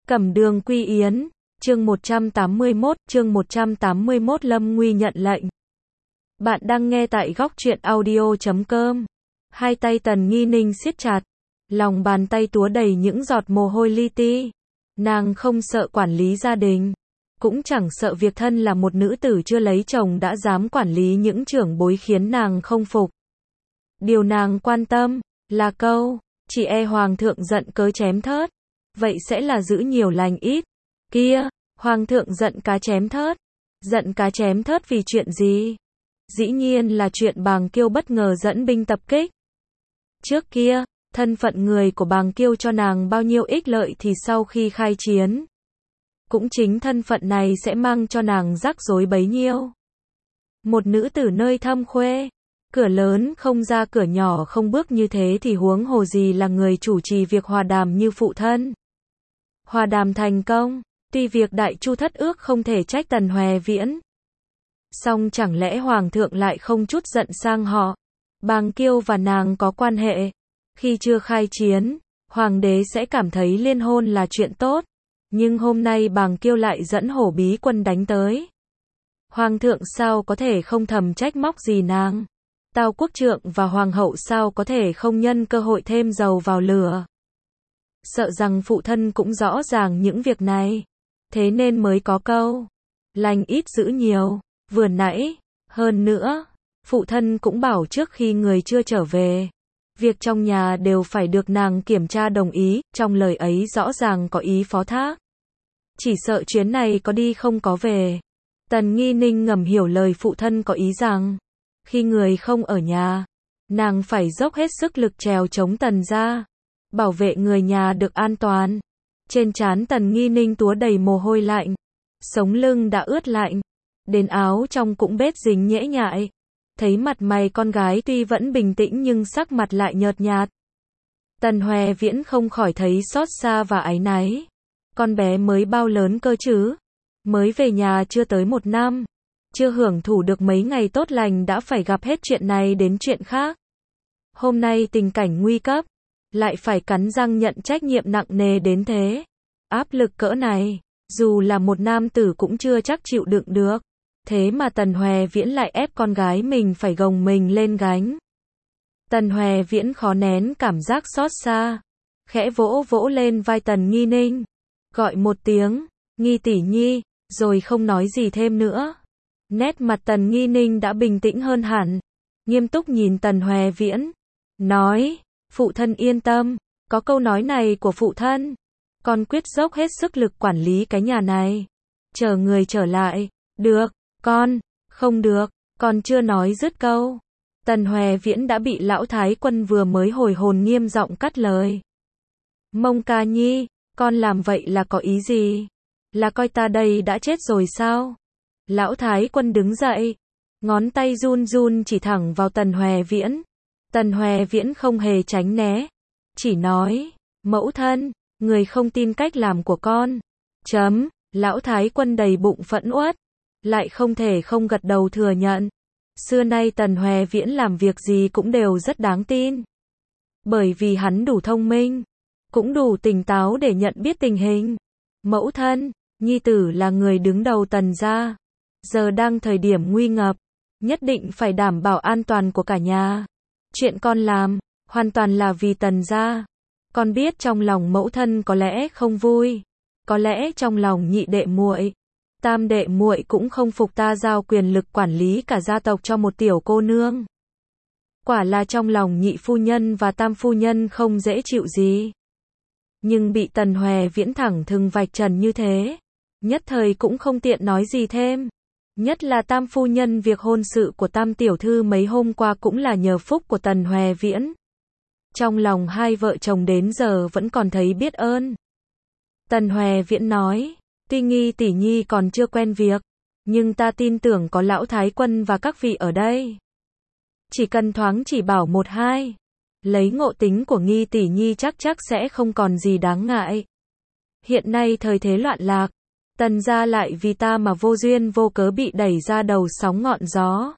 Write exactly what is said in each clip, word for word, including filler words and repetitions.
Cẩm Đường Quy Yến, chương một trăm tám mươi mốt, chương một trăm tám mươi mốt Lâm Nguy nhận lệnh. Bạn đang nghe tại góc truyện audio chấm com. Hai tay Tần Nghi Ninh siết chặt, lòng bàn tay túa đầy những giọt mồ hôi li ti. Nàng không sợ quản lý gia đình, cũng chẳng sợ việc thân là một nữ tử chưa lấy chồng đã dám quản lý những trưởng bối khiến nàng không phục. Điều nàng quan tâm là câu, chỉ e hoàng thượng giận cớ chém thớt. Vậy sẽ là giữ nhiều lành ít. Kia, hoàng thượng giận cá chém thớt. Giận cá chém thớt vì chuyện gì? Dĩ nhiên là chuyện Bàng Kiêu bất ngờ dẫn binh tập kích. Trước kia, thân phận người của Bàng Kiêu cho nàng bao nhiêu ích lợi thì sau khi khai chiến, cũng chính thân phận này sẽ mang cho nàng rắc rối bấy nhiêu. Một nữ tử nơi thâm khuê, cửa lớn không ra cửa nhỏ không bước như thế thì huống hồ gì là người chủ trì việc hòa đàm như phụ thân. Hòa đàm thành công, tuy việc Đại Chu thất ước không thể trách Tần Hoè Viễn. Song chẳng lẽ Hoàng thượng lại không chút giận sang họ? Bàng Kiêu và nàng có quan hệ. Khi chưa khai chiến, Hoàng đế sẽ cảm thấy liên hôn là chuyện tốt. Nhưng hôm nay Bàng Kiêu lại dẫn hổ bí quân đánh tới. Hoàng thượng sao có thể không thầm trách móc gì nàng? Tào quốc trượng và Hoàng hậu sao có thể không nhân cơ hội thêm dầu vào lửa? Sợ rằng phụ thân cũng rõ ràng những việc này. Thế nên mới có câu, lành ít giữ nhiều. Vừa nãy, hơn nữa, phụ thân cũng bảo trước khi người chưa trở về, việc trong nhà đều phải được nàng kiểm tra đồng ý, trong lời ấy rõ ràng có ý phó thác. Chỉ sợ chuyến này có đi không có về. Tần Nghi Ninh ngầm hiểu lời phụ thân có ý rằng, khi người không ở nhà, nàng phải dốc hết sức lực trèo chống Tần gia, bảo vệ người nhà được an toàn. Trên trán Tần Nghi Ninh túa đầy mồ hôi lạnh, sống lưng đã ướt lạnh, đến áo trong cũng bết dính nhễ nhại. Thấy mặt mày con gái tuy vẫn bình tĩnh nhưng sắc mặt lại nhợt nhạt. Tần Hoè Viễn không khỏi thấy xót xa và áy náy. Con bé mới bao lớn cơ chứ? Mới về nhà chưa tới một năm, chưa hưởng thụ được mấy ngày tốt lành đã phải gặp hết chuyện này đến chuyện khác. Hôm nay tình cảnh nguy cấp, lại phải cắn răng nhận trách nhiệm nặng nề đến thế. Áp lực cỡ này, dù là một nam tử cũng chưa chắc chịu đựng được. Thế mà Tần Hoè Viễn lại ép con gái mình phải gồng mình lên gánh. Tần Hoè Viễn khó nén cảm giác xót xa, khẽ vỗ vỗ lên vai Tần Nghi Ninh, gọi một tiếng, Nghi tỷ nhi, rồi không nói gì thêm nữa. Nét mặt Tần Nghi Ninh đã bình tĩnh hơn hẳn, nghiêm túc nhìn Tần Hoè Viễn, nói, phụ thân yên tâm, có câu nói này của phụ thân, con quyết dốc hết sức lực quản lý cái nhà này, chờ người trở lại. Được, con, không được, còn chưa nói dứt câu. Tần Hoè Viễn đã bị lão thái quân vừa mới hồi hồn nghiêm giọng cắt lời. Mông ca nhi, con làm vậy là có ý gì? Là coi ta đây đã chết rồi sao? Lão thái quân đứng dậy, ngón tay run run chỉ thẳng vào Tần Hoè Viễn. Tần Hoè Viễn không hề tránh né, chỉ nói, mẫu thân, người không tin cách làm của con. Chấm, lão thái quân đầy bụng phẫn uất, lại không thể không gật đầu thừa nhận. Xưa nay Tần Hoè Viễn làm việc gì cũng đều rất đáng tin. Bởi vì hắn đủ thông minh, cũng đủ tỉnh táo để nhận biết tình hình. Mẫu thân, nhi tử là người đứng đầu Tần gia, giờ đang thời điểm nguy ngập, nhất định phải đảm bảo an toàn của cả nhà. Chuyện con làm, hoàn toàn là vì Tần gia. Con biết trong lòng mẫu thân có lẽ không vui, có lẽ trong lòng nhị đệ muội, tam đệ muội cũng không phục ta giao quyền lực quản lý cả gia tộc cho một tiểu cô nương. Quả là trong lòng nhị phu nhân và tam phu nhân không dễ chịu gì. Nhưng bị Tần Hoè Viễn thẳng thừng vạch trần như thế, nhất thời cũng không tiện nói gì thêm. Nhất là tam phu nhân, việc hôn sự của tam tiểu thư mấy hôm qua cũng là nhờ phúc của Tần Hoè Viễn. Trong lòng hai vợ chồng đến giờ vẫn còn thấy biết ơn. Tần Hoè Viễn nói, tuy Nghi tỷ nhi còn chưa quen việc, nhưng ta tin tưởng có lão thái quân và các vị ở đây. Chỉ cần thoáng chỉ bảo một hai, lấy ngộ tính của Nghi tỷ nhi chắc chắc sẽ không còn gì đáng ngại. Hiện nay thời thế loạn lạc, Tần gia lại vì ta mà vô duyên vô cớ bị đẩy ra đầu sóng ngọn gió.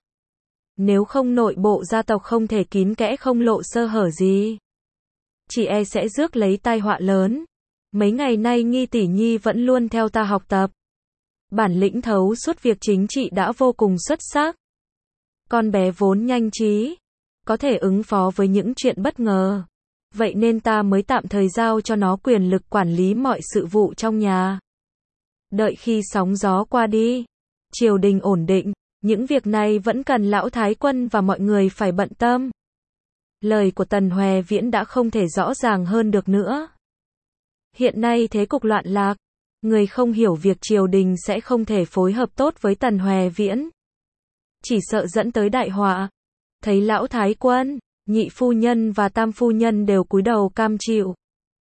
Nếu không nội bộ gia tộc không thể kín kẽ không lộ sơ hở gì, chỉ e sẽ rước lấy tai họa lớn. Mấy ngày nay Nghi tỷ nhi vẫn luôn theo ta học tập. Bản lĩnh thấu suốt việc chính trị đã vô cùng xuất sắc. Con bé vốn nhanh trí, có thể ứng phó với những chuyện bất ngờ. Vậy nên ta mới tạm thời giao cho nó quyền lực quản lý mọi sự vụ trong nhà. Đợi khi sóng gió qua đi, triều đình ổn định, những việc này vẫn cần lão thái quân và mọi người phải bận tâm. Lời của Tần Hoè Viễn đã không thể rõ ràng hơn được nữa. Hiện nay thế cục loạn lạc, người không hiểu việc triều đình sẽ không thể phối hợp tốt với Tần Hoè Viễn. Chỉ sợ dẫn tới đại họa. Thấy lão thái quân, nhị phu nhân và tam phu nhân đều cúi đầu cam chịu.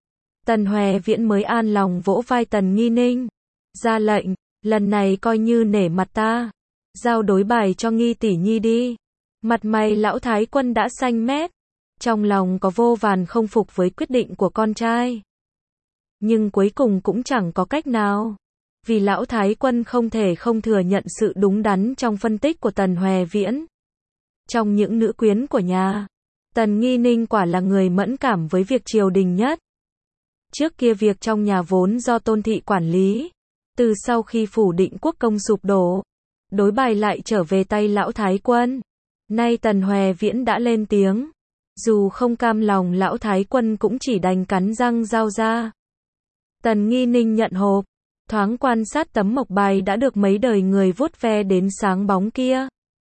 Tần Hoè Viễn mới an lòng vỗ vai Tần Nghi Ninh. Ra lệnh, lần này coi như nể mặt ta. Giao đối bài cho Nghi tỷ nhi đi. Mặt mày lão thái quân đã xanh mét. Trong lòng có vô vàn không phục với quyết định của con trai. Nhưng cuối cùng cũng chẳng có cách nào. Vì lão thái quân không thể không thừa nhận sự đúng đắn trong phân tích của Tần Hoè Viễn. Trong những nữ quyến của nhà, Tần Nghi Ninh quả là người mẫn cảm với việc triều đình nhất. Trước kia việc trong nhà vốn do Tôn thị quản lý. Từ sau khi phủ Định Quốc công sụp đổ, đối bài lại trở về tay lão thái quân. Nay Tần Hoè Viễn đã lên tiếng. Dù không cam lòng lão thái quân cũng chỉ đành cắn răng giao ra. Tần Nghi Ninh nhận hộp, thoáng quan sát tấm mộc bài đã được mấy đời người vuốt ve đến sáng bóng kia.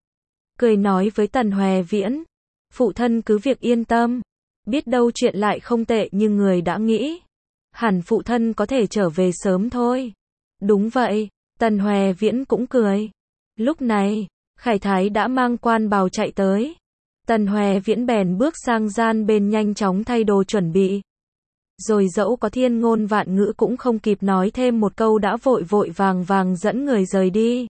Cười nói với Tần Hoè Viễn, phụ thân cứ việc yên tâm, biết đâu chuyện lại không tệ như người đã nghĩ. Hẳn phụ thân có thể trở về sớm thôi. Đúng vậy, Tần Hoè Viễn cũng cười. Lúc này, Khải Thái đã mang quan bào chạy tới. Tần Hoè Viễn bèn bước sang gian bên nhanh chóng thay đồ chuẩn bị. Rồi dẫu có thiên ngôn vạn ngữ cũng không kịp nói thêm một câu đã vội vội vàng vàng dẫn người rời đi.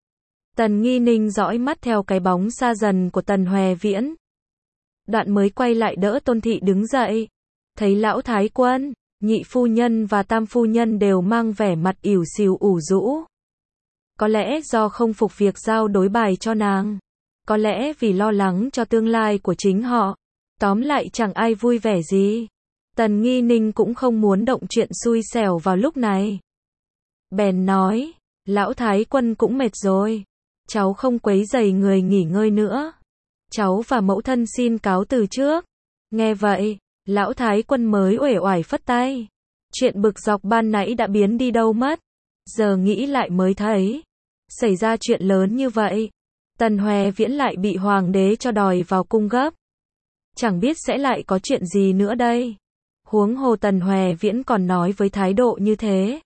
Tần Nghi Ninh dõi mắt theo cái bóng xa dần của Tần Hoè Viễn. Đoạn mới quay lại đỡ Tôn thị đứng dậy. Thấy lão thái quân, nhị phu nhân và tam phu nhân đều mang vẻ mặt ỉu xìu ủ rũ. Có lẽ do không phục việc giao đối bài cho nàng. Có lẽ vì lo lắng cho tương lai của chính họ. Tóm lại chẳng ai vui vẻ gì. Tần Nghi Ninh cũng không muốn động chuyện xui xẻo vào lúc này. Bèn nói, lão thái quân cũng mệt rồi. Cháu không quấy rầy người nghỉ ngơi nữa. Cháu và mẫu thân xin cáo từ trước. Nghe vậy, lão thái quân mới uể oải phất tay. Chuyện bực dọc ban nãy đã biến đi đâu mất. Giờ nghĩ lại mới thấy. Xảy ra chuyện lớn như vậy. Tần Hoè Viễn lại bị hoàng đế cho đòi vào cung gấp. Chẳng biết sẽ lại có chuyện gì nữa đây. Huống hồ Tần Hoè Viễn còn nói với thái độ như thế.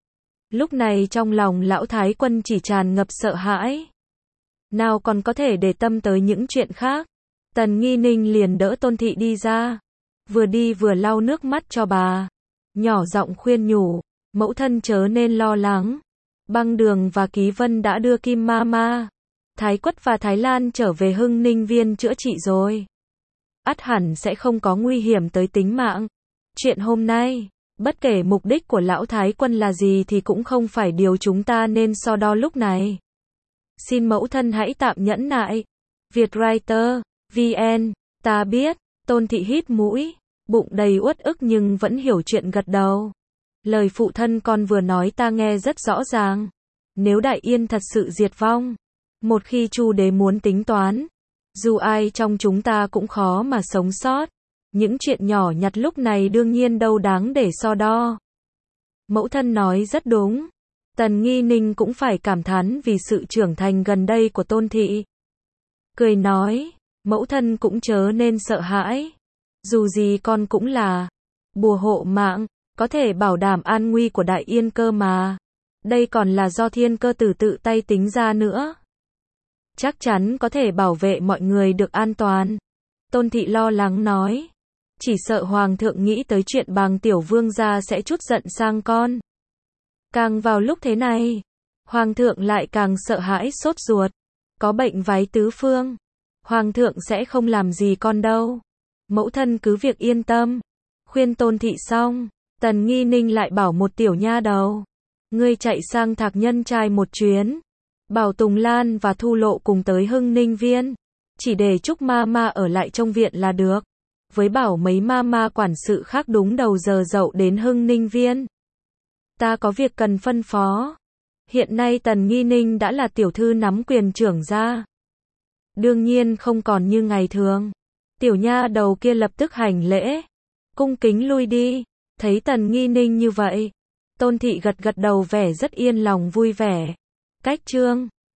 Lúc này trong lòng lão thái quân chỉ tràn ngập sợ hãi. Nào còn có thể để tâm tới những chuyện khác. Tần Nghi Ninh liền đỡ Tôn thị đi ra. Vừa đi vừa lau nước mắt cho bà. Nhỏ giọng khuyên nhủ, mẫu thân chớ nên lo lắng. Băng Đường và Ký Vân đã đưa Kim Ma Ma, Thái Quất và Thái Lan trở về Hưng Ninh Viên chữa trị rồi. Ắt hẳn sẽ không có nguy hiểm tới tính mạng. Chuyện hôm nay, bất kể mục đích của lão thái quân là gì thì cũng không phải điều chúng ta nên so đo lúc này. Xin mẫu thân hãy tạm nhẫn nại. Vietwriter, vê en, ta biết. Tôn thị hít mũi, bụng đầy uất ức nhưng vẫn hiểu chuyện gật đầu. Lời phụ thân con vừa nói ta nghe rất rõ ràng. Nếu Đại Yên thật sự diệt vong, một khi Chu đế muốn tính toán, dù ai trong chúng ta cũng khó mà sống sót. Những chuyện nhỏ nhặt lúc này đương nhiên đâu đáng để so đo. Mẫu thân nói rất đúng. Tần Nghi Ninh cũng phải cảm thán vì sự trưởng thành gần đây của Tôn thị. Cười nói, mẫu thân cũng chớ nên sợ hãi. Dù gì con cũng là bùa hộ mạng, có thể bảo đảm an nguy của Đại Yên cơ mà. Đây còn là do Thiên Cơ Tử tự tay tính ra nữa. Chắc chắn có thể bảo vệ mọi người được an toàn. Tôn thị lo lắng nói. Chỉ sợ Hoàng thượng nghĩ tới chuyện Bàng tiểu vương gia sẽ trút giận sang con. Càng vào lúc thế này, Hoàng thượng lại càng sợ hãi sốt ruột. Có bệnh vái tứ phương. Hoàng thượng sẽ không làm gì con đâu. Mẫu thân cứ việc yên tâm. Khuyên Tôn thị xong, Tần Nghi Ninh lại bảo một tiểu nha đầu. Ngươi chạy sang Thạc Nhân Trai một chuyến. Bảo Tùng Lan và Thu Lộ cùng tới Hưng Ninh Viên. Chỉ để Trúc Ma Ma ở lại trong viện là được. với bảo mấy ma ma quản sự khác đúng đầu giờ dậu đến Hưng Ninh Viên. Ta có việc cần phân phó. Hiện nay Tần Nghi Ninh đã là tiểu thư nắm quyền trưởng gia. Đương nhiên không còn như ngày thường. Tiểu nha đầu kia lập tức hành lễ, cung kính lui đi. Thấy Tần Nghi Ninh như vậy, Tôn Thị gật gật đầu vẻ rất yên lòng vui vẻ. Cách chương